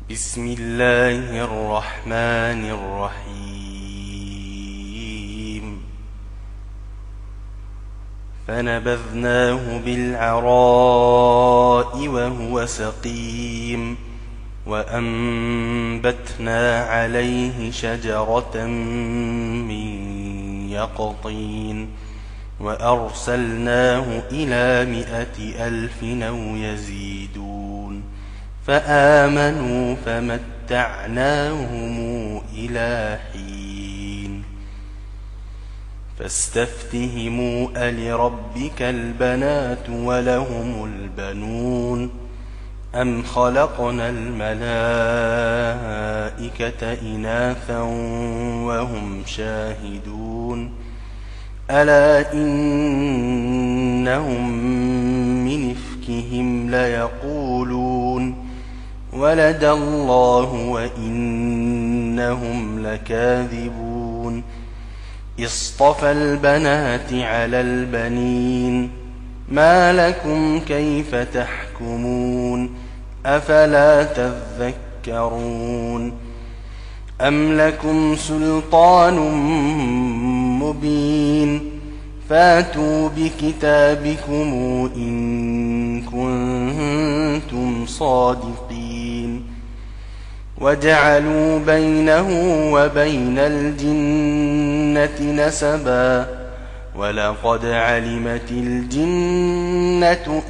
بسم الله الرحمن الرحيم فنبذناه بالعراء وهو سقيم وأنبتنا عليه شجرة من يقطين وأرسلناه إلى 100,000 أو يزيدون فآمنوا فمتعناهم إلى حين فاستفتهموا ألربك البنات ولهم البنون أم خلقنا الملائكة إناثا وهم شاهدون ألا إنهم من إفكهم ليقولون ولد الله وإنهم لكاذبون اصطفى البنات على البنين ما لكم كيف تحكمون أفلا تذكرون أم لكم سلطان مبين فاتوا بكتابكم إن كنتم صادقين وجعلوا بينه وبين الجنة نسبا ولقد علمت الجنة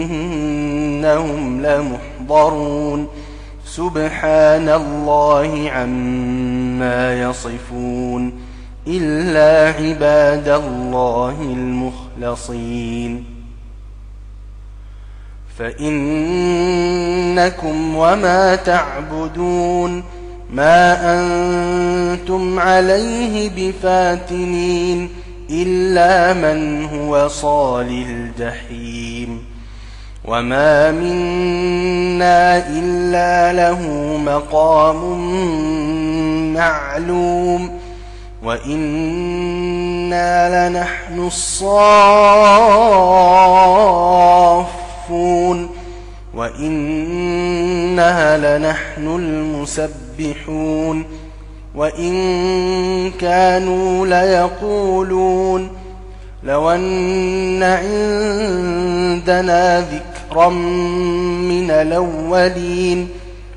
إنهم لمحضرون سبحان الله عما يصفون إلا عباد الله المخلصين فإنكم وما تعبدون ما أنتم عليه بفاتنين إلا من هو صال الجحيم وما منا إلا له مقام معلوم وإنا لنحن الصافون وإنها لنحن المسبحون وإن كانوا ليقولون لو أن عندنا ذكرا من الأولين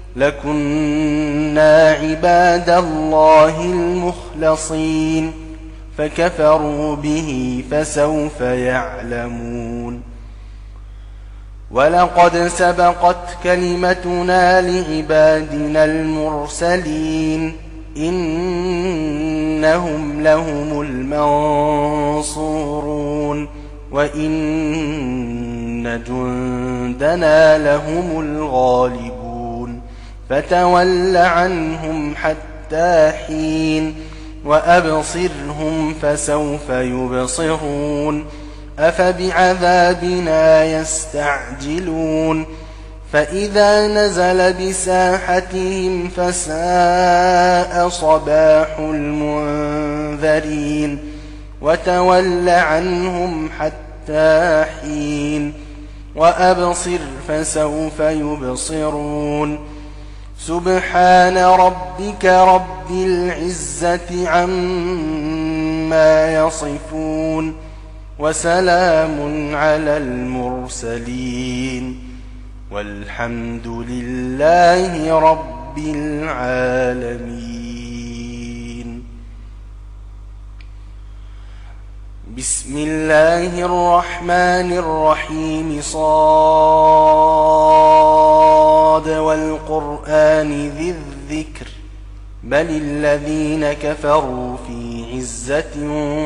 لكنا عباد الله المخلصين فكفروا به فسوف يعلمون ولقد سبقت كلمتنا لعبادنا المرسلين إنهم لهم المنصورون وإن جندنا لهم الغالبون فتول عنهم حتى حين وأبصرهم فسوف يبصرون أفبعذابنا يستعجلون فإذا نزل بساحتهم فساء صباح المنذرين وتول عنهم حتى حين وأبصر فسوف يبصرون سبحان ربك رب العزة عما يصفون وسلام على المرسلين والحمد لله رب العالمين بسم الله الرحمن الرحيم صاد والقرآن ذي الذكر بل الذين كفروا في عزة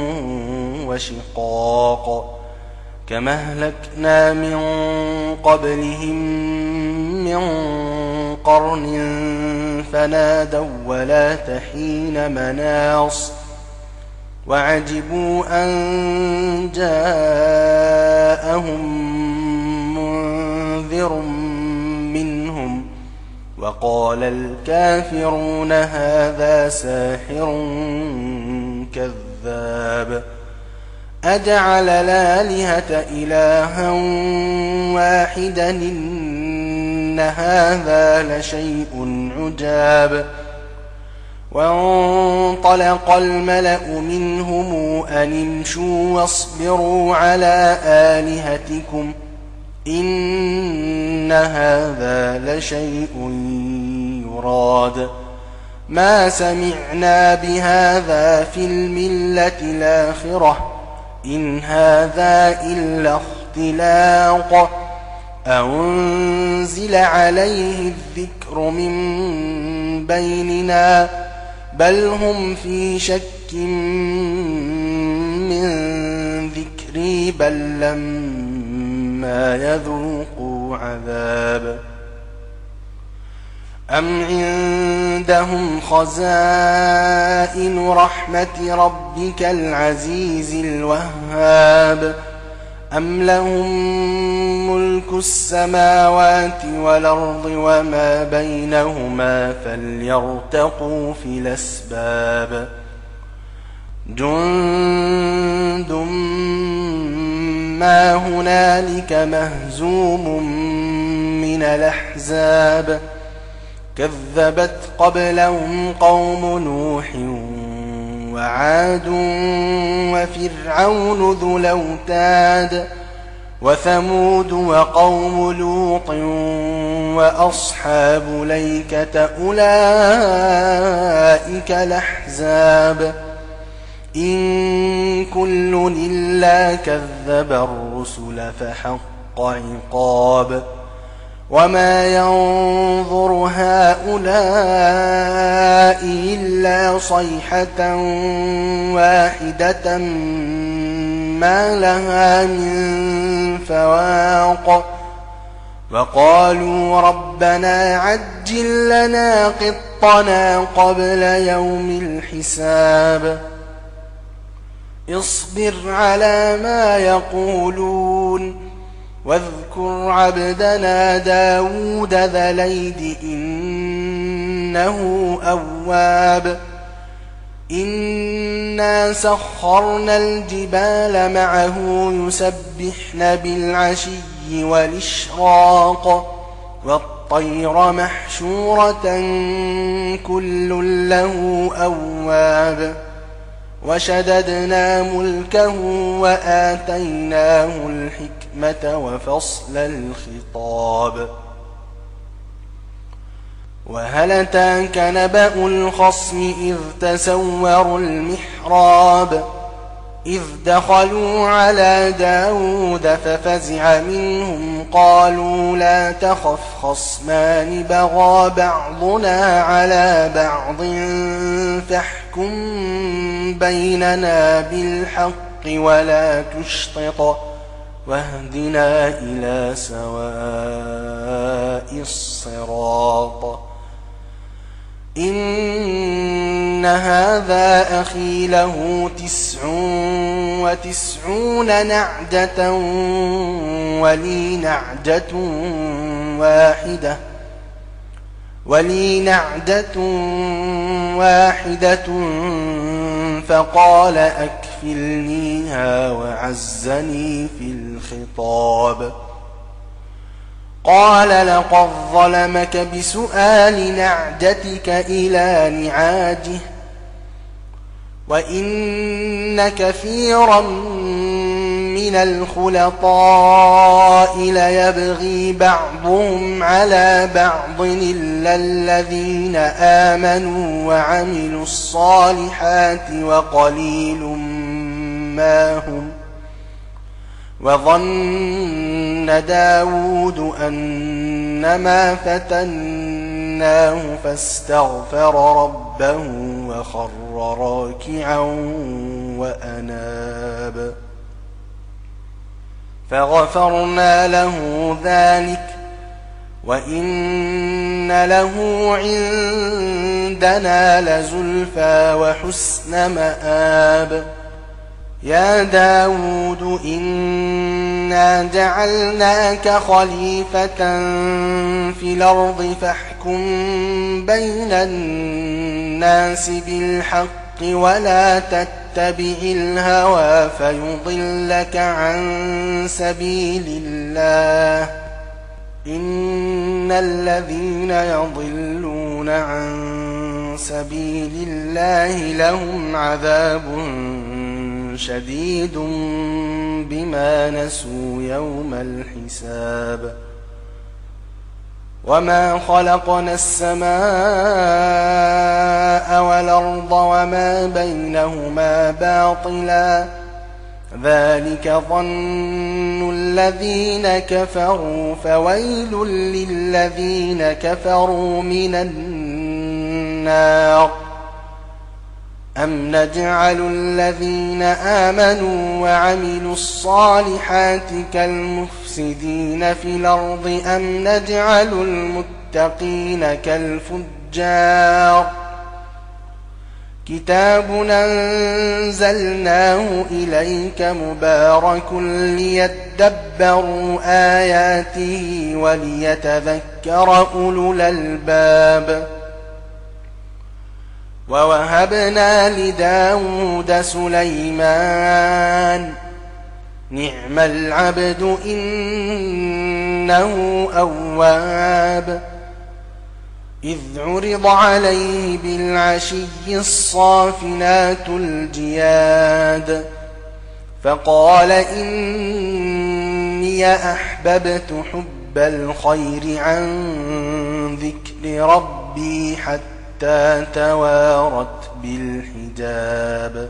وشقاق كما أهلكنا من قبلهم من قرن فنادوا ولا تحين مناص وعجبوا أن جاءهم منذر منهم وقال الكافرون هذا ساحر كذاب أجعل الآلهة إلها واحدا إن هذا لشيء عجاب. وانطلق الملأ منهم أن امشوا واصبروا على آلهتكم إن هذا لشيء يراد. ما سمعنا بهذا في الملة الآخرة إن هذا إلا اختلاق أنزل عليه الذكر من بيننا بل هم في شك من ذكري بل لما يذوقوا عذاب. أم عندهم خزائن رحمة ربك العزيز الوهاب أم لهم ملك السماوات والأرض وما بينهما فليرتقوا في الأسباب. جند ما هنالك مهزوم من الأحزاب كذبت قبلهم قوم نوح وعاد وفرعون ذو الأوتاد وثمود وقوم لوط وأصحاب الأيكة أولئك الأحزاب إن كل إلا كذب الرسل فحق عقاب. وما ينظر هؤلاء إلا صيحة واحدة ما لها من فواق. وقالوا ربنا عجل لنا قطنا قبل يوم الحساب. اصبر على ما يقولون واذكر عبدنا داود ذا الأيد إنه أواب. إنا سخرنا الجبال معه يسبحن بالعشي والإشراق والطير محشورة كل له أواب. وشددنا ملكه وآتيناه الحكمة وفصل الخطاب. وهل أتاك نبأ الخصم إذ تسوروا المحراب إذ دخلوا على داود ففزع منهم قالوا لا تخف خصمان بغى بعضنا على بعض فاحكم بيننا بالحق ولا تشطط واهدنا إلى سواء الصراط. إن هذا أخي له 99 نعجة ولي نعجة واحدة فقال أكفلنيها وعزني في الخطاب. قال لقد ظلمك بسؤال نعجتك إلى نعاجه وإن كثيرا من الخلطاء ليبغي بعضهم على بعض إلا الذين آمنوا وعملوا الصالحات وقليل ما هم. وظن داود أنما فتناه فاستغفر ربه وخر راكعا وأناب فغفرنا له ذلك وإن له عندنا لزلفى وحسن مآب. يا داود إنا جعلناك خليفة في الأرض فاحكم بين الناس بالحق ولا تتبع الهوى فيضلك عن سبيل الله إن الذين يضلون عن سبيل الله لهم عذاب شديد بما نسوا يوم الحساب وما خلقنا السماء والأرض وما بينهما باطلا ذلك ظن الذين كفروا فويل للذين كفروا من النار أم نجعل الذين آمنوا وعملوا الصالحات كالمفسدين في الأرض أم نجعل المتقين كالفجار كتاب أنزلناه إليك مبارك ليدبروا آياته وليتذكر أولو الألباب ووهبنا لداود سليمان نعم العبد إنه أواب إذ عرض عليه بالعشي الصافنات الجياد فقال إني أحببت حب الخير عن ذكر ربي حتى توارت بالحجاب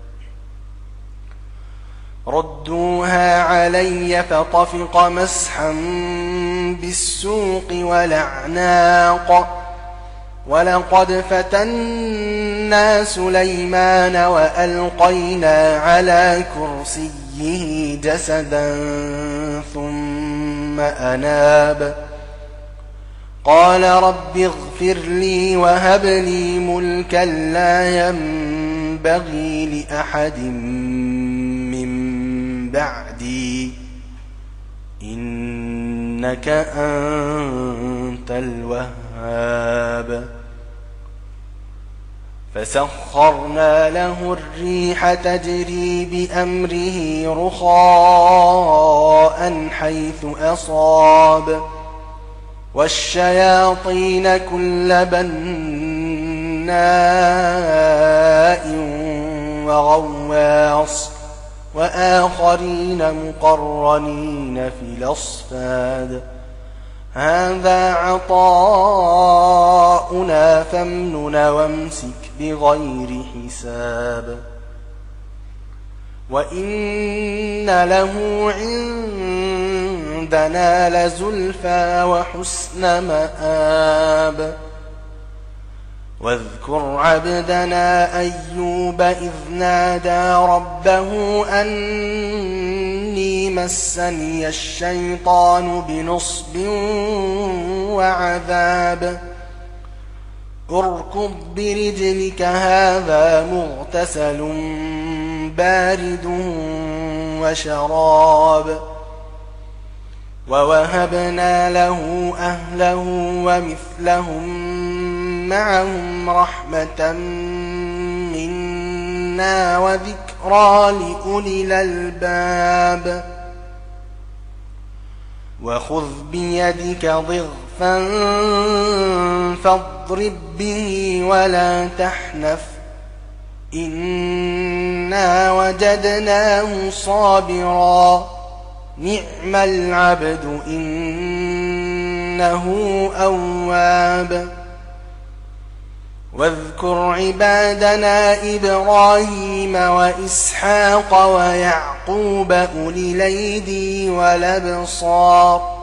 ردوها علي فطفق مسحا بالسوق والأعناق ولقد فتنا سليمان وألقينا على كرسيه جسدا ثم أناب قال رب اغفر لي وهب لي ملكا لا ينبغي لأحد من بعدي إنك أنت الوهاب فسخرنا له الريح تجري بأمره رخاء حيث أصاب والشياطين كل بناء وغواص وآخرين مقرنين في الأصفاد هذا عطاؤنا فامنن وامسك بغير حساب وإن له عندنا لزلفى وحسن مآب واذكر عبدنا أيوب إذ نادى ربه أني مسني الشيطان بنصب وعذاب اركض برجلك هذا مغتسل بارد وشراب ووهبنا له أهله ومثلهم معهم رحمة منا وذكرى لأولي الألباب وخذ بيدك ضغثا فاضرب به ولا تحنث إنا وجدناه صابرا نعم العبد إنه أواب واذكر عبادنا إبراهيم وإسحاق ويعقوب أولي الأيدي والأبصار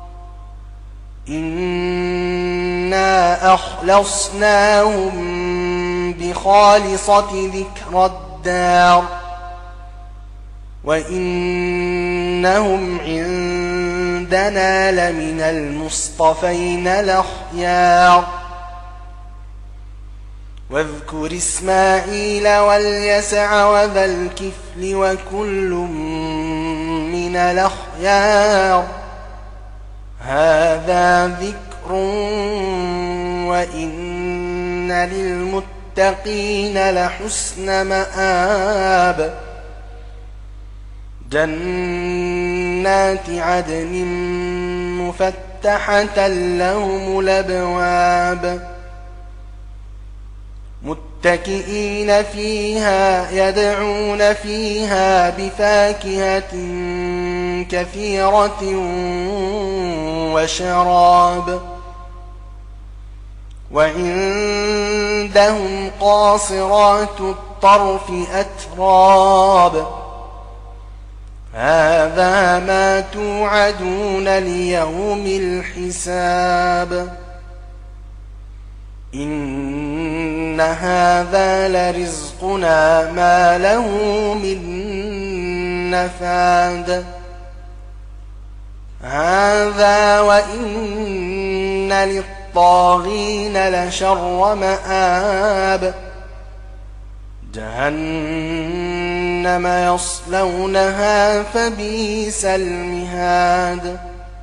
إنا أخلصناهم بخالصة ذكر الدار وإنهم عندنا لمن المصطفين الأخيار واذكر إسماعيل واليسع وذا الكفل وكل من الأخيار هذا ذكر وإن للمتقين لحسن مآب جنات عدن مفتحة مفتحة لهم الأبواب متكئين فيها يدعون فيها بفاكهة كثيرة وشراب وعندهم قاصرات الطرف أتراب هذا ما توعدون ليوم الحساب إن هذا لرزقنا ما له من نفاد هذا وإن للطاغين لشر مآب جهنم يصلونها فبئس المهاد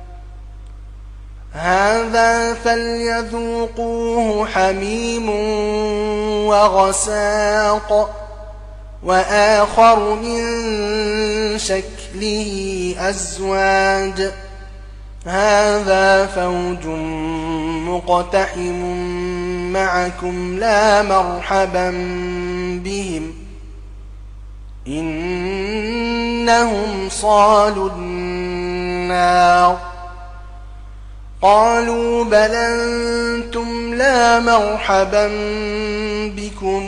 هذا فليذوقوه حميم وغساق وآخر من شكله أزواج هذا فوج مقتحم معكم لا مرحبا بهم إنهم صالوا النار قالوا بل أنتم لا مرحبا بكم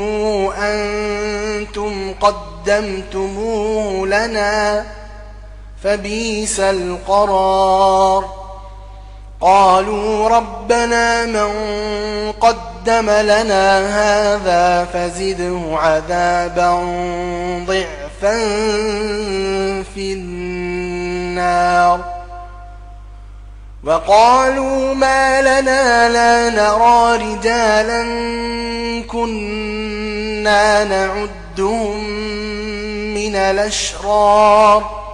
أنتم قدمتموه لنا فبئس القرار قالوا ربنا من قدم لنا هذا فزده عذابا ضعفا في النار وقالوا ما لنا لا نرى رجالا كنا نعدهم من الأشرار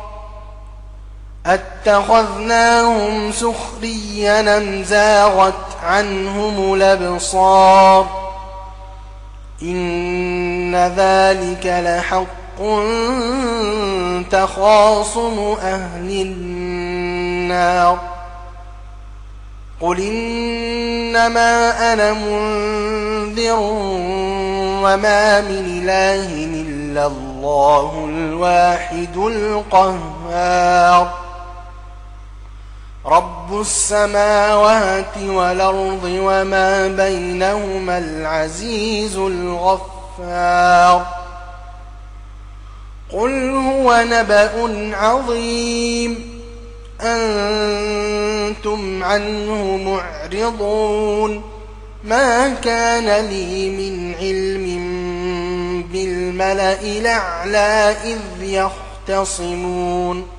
اتخذناهم سخريا أم زاغت عنهم الأبصار إن ذلك لحق تخاصم أهل النار قل إنما أنا منذر وما من إله إلا الله الواحد القهار رب السماوات والأرض وما بينهما العزيز الغفار قل هو نبأ عظيم أنتم عنه معرضون ما كان لي من علم بالملأ الأعلى إذ يختصمون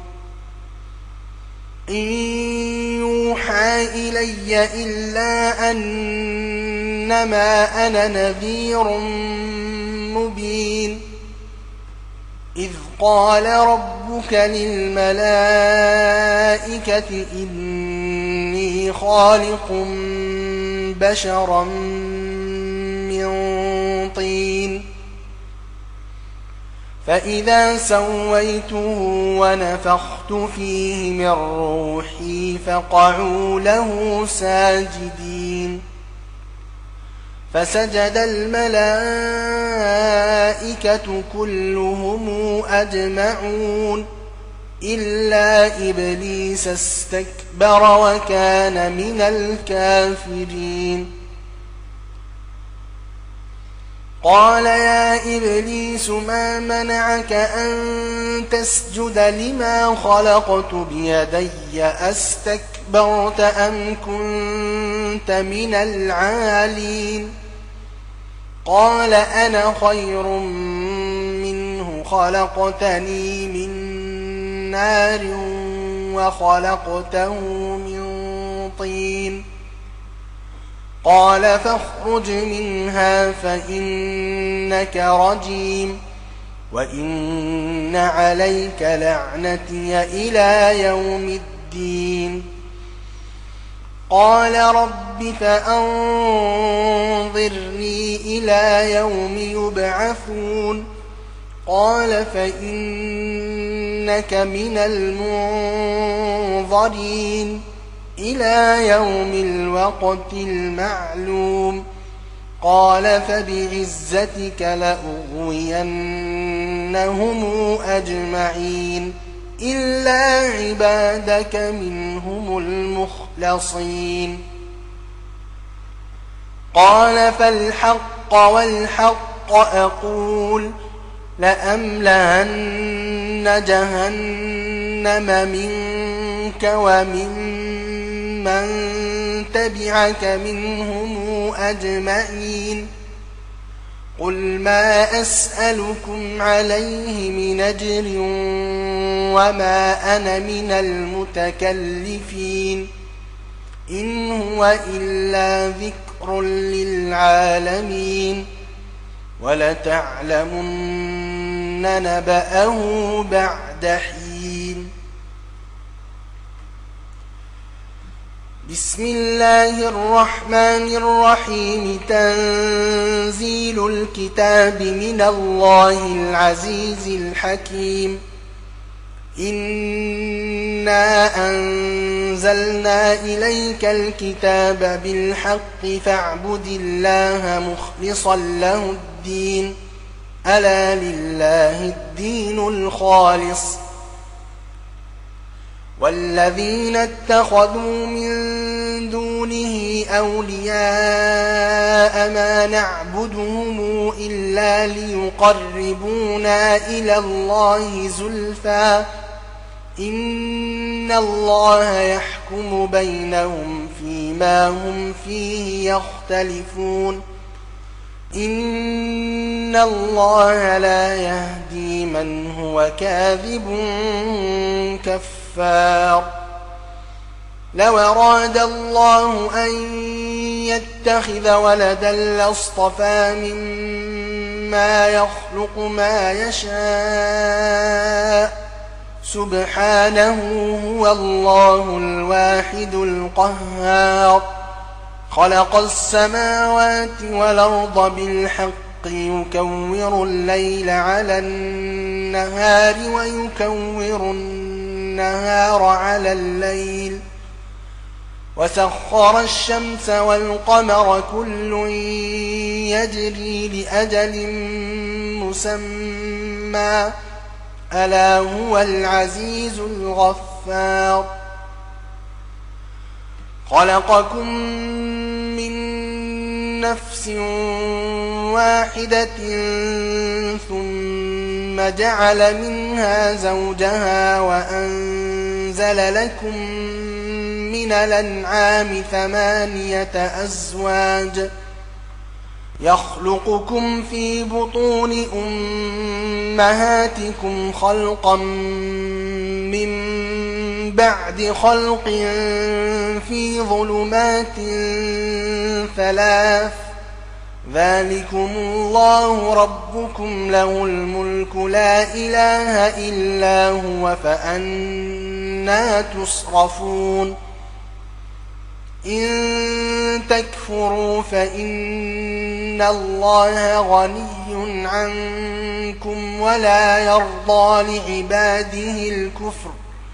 إن يوحى إلي إلا أنما أنا نذير مبين إذ قال ربك للملائكة إني خالق بشرا من طين فإذا سويته ونفخت فيه من روحي فقعوا له ساجدين فسجد الملائكة كلهم أجمعون إلا إبليس استكبر وكان من الكافرين قال يا إبليس ما منعك أن تسجد لما خلقت بيدي أستكبرت أم كنت من العالين قال أنا خير منه خلقتني من نار وخلقته من طين قال فاخرج منها فإنك رجيم وإن عليك لعنتي إلى يوم الدين قال رب فأنظرني إلى يوم يبعثون قال فإنك من المنظرين إلى يوم الوقت المعلوم قال فبعزتك لأغوينهم أجمعين إلا عبادك منهم المخلصين قال فالحق والحق أقول لأملأن جهنم منك وممن تبعك منهم أجمعين قل ما أسألكم عليه من أجر وما أنا من المتكلفين إن هو إلا ذكر للعالمين ولتعلمن نبأه بعد حين بسم الله الرحمن الرحيم تنزيل الكتاب من الله العزيز الحكيم إنا أنزلنا إليك الكتاب بالحق فاعبد الله مخلصا له الدين ألا لله الدين الخالص والذين اتخذوا من دونه أولياء ما نعبدهم إلا ليقربونا إلى الله زلفى إن الله يحكم بينهم فيما هم فيه يختلفون إن الله لا يهدي من هو كاذب كفار لو أراد الله أن يتخذ ولدا لاصطفى مما يخلق ما يشاء سبحانه هو الله الواحد القهار خلق السماوات والأرض بالحق يكور الليل على النهار ويكور النهار على الليل وسخر الشمس والقمر كل يجري لأجل مسمى ألا هو العزيز الغفار خلقكم من نفس واحدة ثم جعل منها زوجها وأنزل لكم من الأنعام 8 أزواج يخلقكم في بطون أمهاتكم خلقا من بعد خلق في ظلمات 3 ذلكم الله ربكم له الملك لا إله إلا هو فأنى تصرفون إن تكفروا فإن الله غني عنكم ولا يرضى لعباده الكفر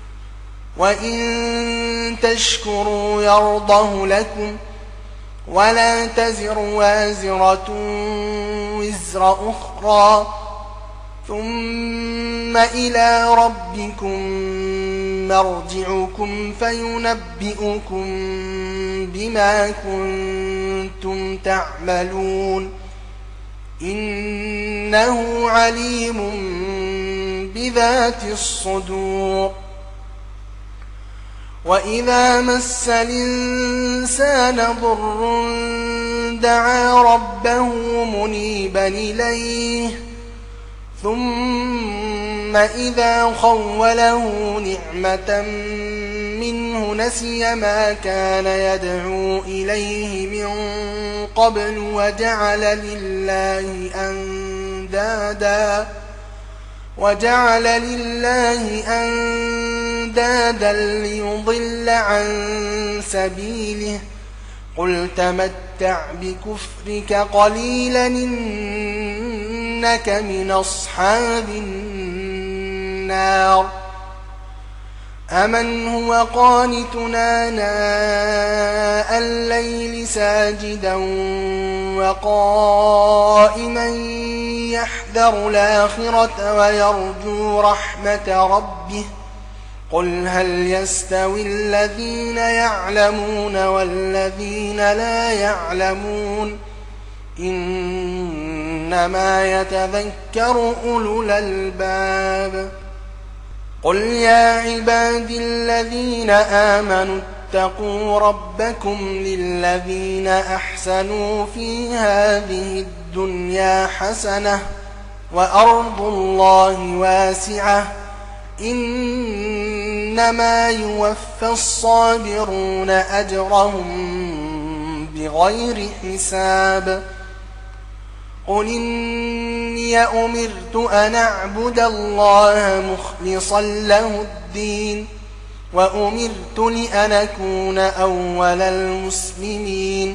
وإن تشكروا يرضه لكم ولا تزر وازرة وزر أخرى ثم إلى ربكم مرجعكم فينبئكم بما كنتم تعملون إنه عليم بذات الصدور وإذا مس الإنسان ضر دعا ربه منيبا إليه ثم إذا خوله نعمة منه نسي ما كان يدعو إليه من قبل وجعل لله أندادا ليضل عن سبيله قل تمتع بكفرك قليلا إنك من أصحاب النار أمن هو قانتنا آناء الليل ساجدا وقائما يحذر الآخرة ويرجو رحمة ربه قل هل يستوي الذين يعلمون والذين لا يعلمون إنما يتذكر أولو الألباب قل يا عبادي الذين آمنوا اتقوا ربكم للذين أحسنوا في هذه الدنيا حسنة وأرض الله واسعة إنما يوفى الصابرون أجرهم بغير حساب قل إني أمرت أن أعبد الله مخلصا له الدين وأمرت لأن أكون أول المسلمين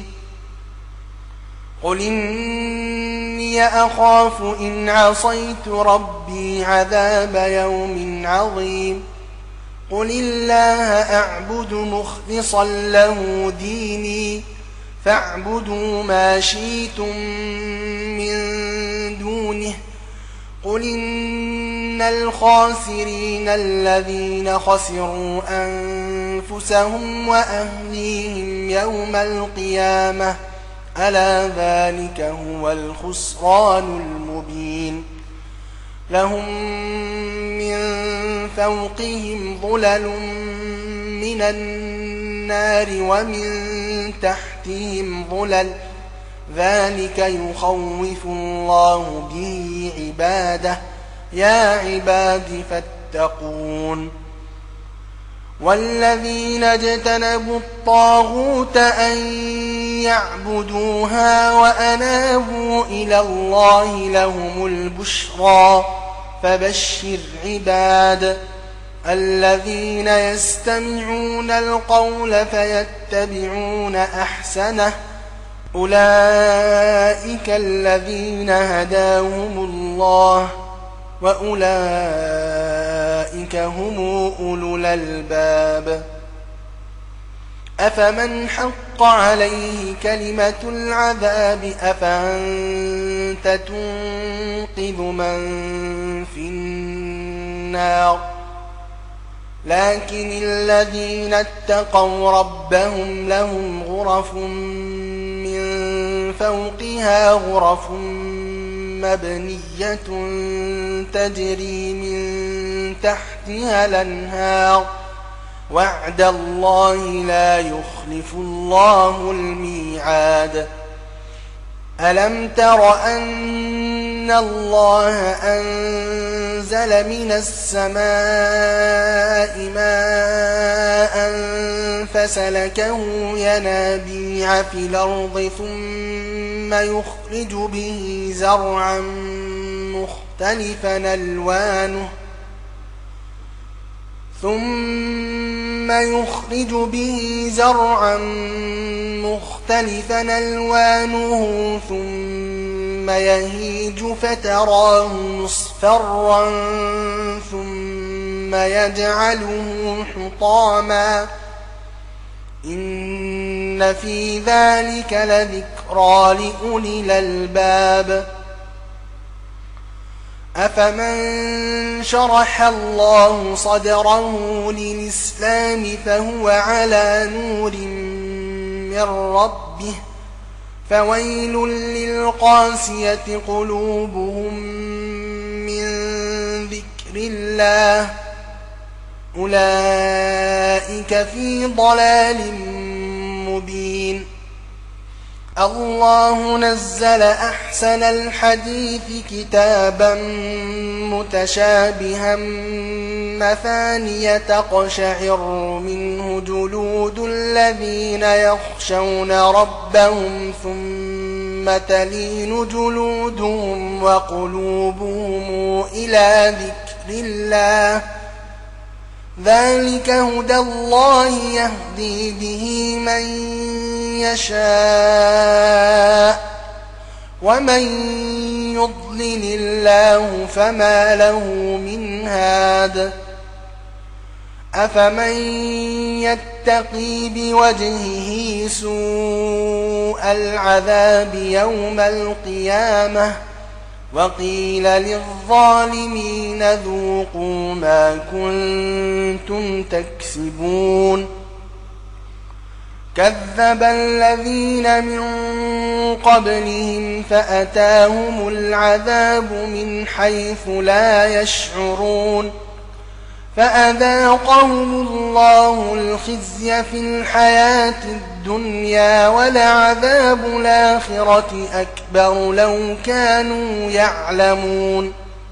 قل إني أخاف إن عصيت ربي عذاب يوم عظيم قل الله أعبد مخلصا له ديني فاعبدوا ما شئتم من دونه قل إن الخاسرين الذين خسروا أنفسهم وأهليهم يوم القيامة ألا ذلك هو الخسران المبين لهم من فوقهم ظلل من النار ومن تحتهم ظلل ذلك يخوف الله به عباده يا عباد فاتقون والذين اجتنبوا الطاغوت أن يعبدوها وأنابوا إلى الله لهم البشرى فبشر عباد الذين يستمعون القول فيتبعون أحسنه أولئك الذين هداهم الله وأولئك هم أولو الألباب أفمن حق عليه كلمة العذاب أفأنت تنقذ من في النار لكن الذين اتقوا ربهم لهم غرف من فوقها غرف مبنية تجري من تحتها الأنهار وعد الله لا يخلف الله الميعاد ألم تر أن الله أنزل من السماء ماء فسلكه ينابيع في الأرض ثم يخرج به زرعا مختلفا ألوانه ثم يهيج فتراه مصفرا ثم يجعله حطاما إن في ذلك لذكرى لأولي الألباب أفمن شرح الله صدره للإسلام فهو على نور من ربه فويل للقاسية قلوبهم من ذكر الله أولئك في ضلال مبين الله نزل أحسن الحديث كتابا متشابها مثانية تقشعر منه جلود الذين يخشون ربهم ثم تلين جلودهم وقلوبهم إلى ذكر الله ذلك هدى الله يهدي به من يشاء ومن يضلل الله فما له من هاد أفمن يتقي بوجهه سوء العذاب يوم القيامة وقيل للظالمين ذوقوا ما كنتم تكسبون كذب الذين من قبلهم فأتاهم العذاب من حيث لا يشعرون فأذاقهم الله الخزي في الحياة الدنيا ولعذاب الآخرة أكبر لو كانوا يعلمون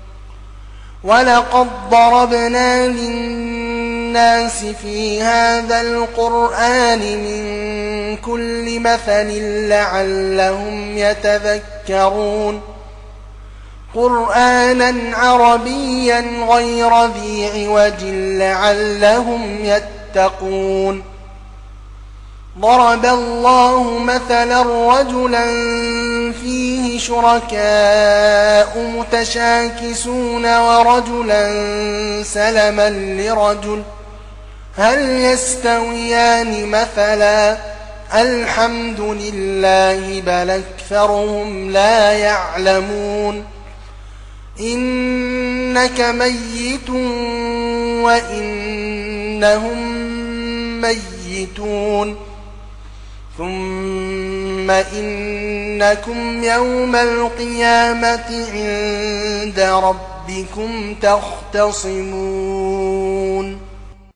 ولقد ضربنا للناس في هذا القرآن من كل مثل لعلهم يتذكرون قرآنا عربيا غير ذي عوج لعلهم يتقون ضرب الله مثلا رجلا فيه شركاء متشاكسون ورجلا سلما لرجل هل يستويان مثلا الحمد لله بل أكثرهم لا يعلمون إنك ميت وإنهم ميتون ثم إنكم يوم القيامة عند ربكم تختصمون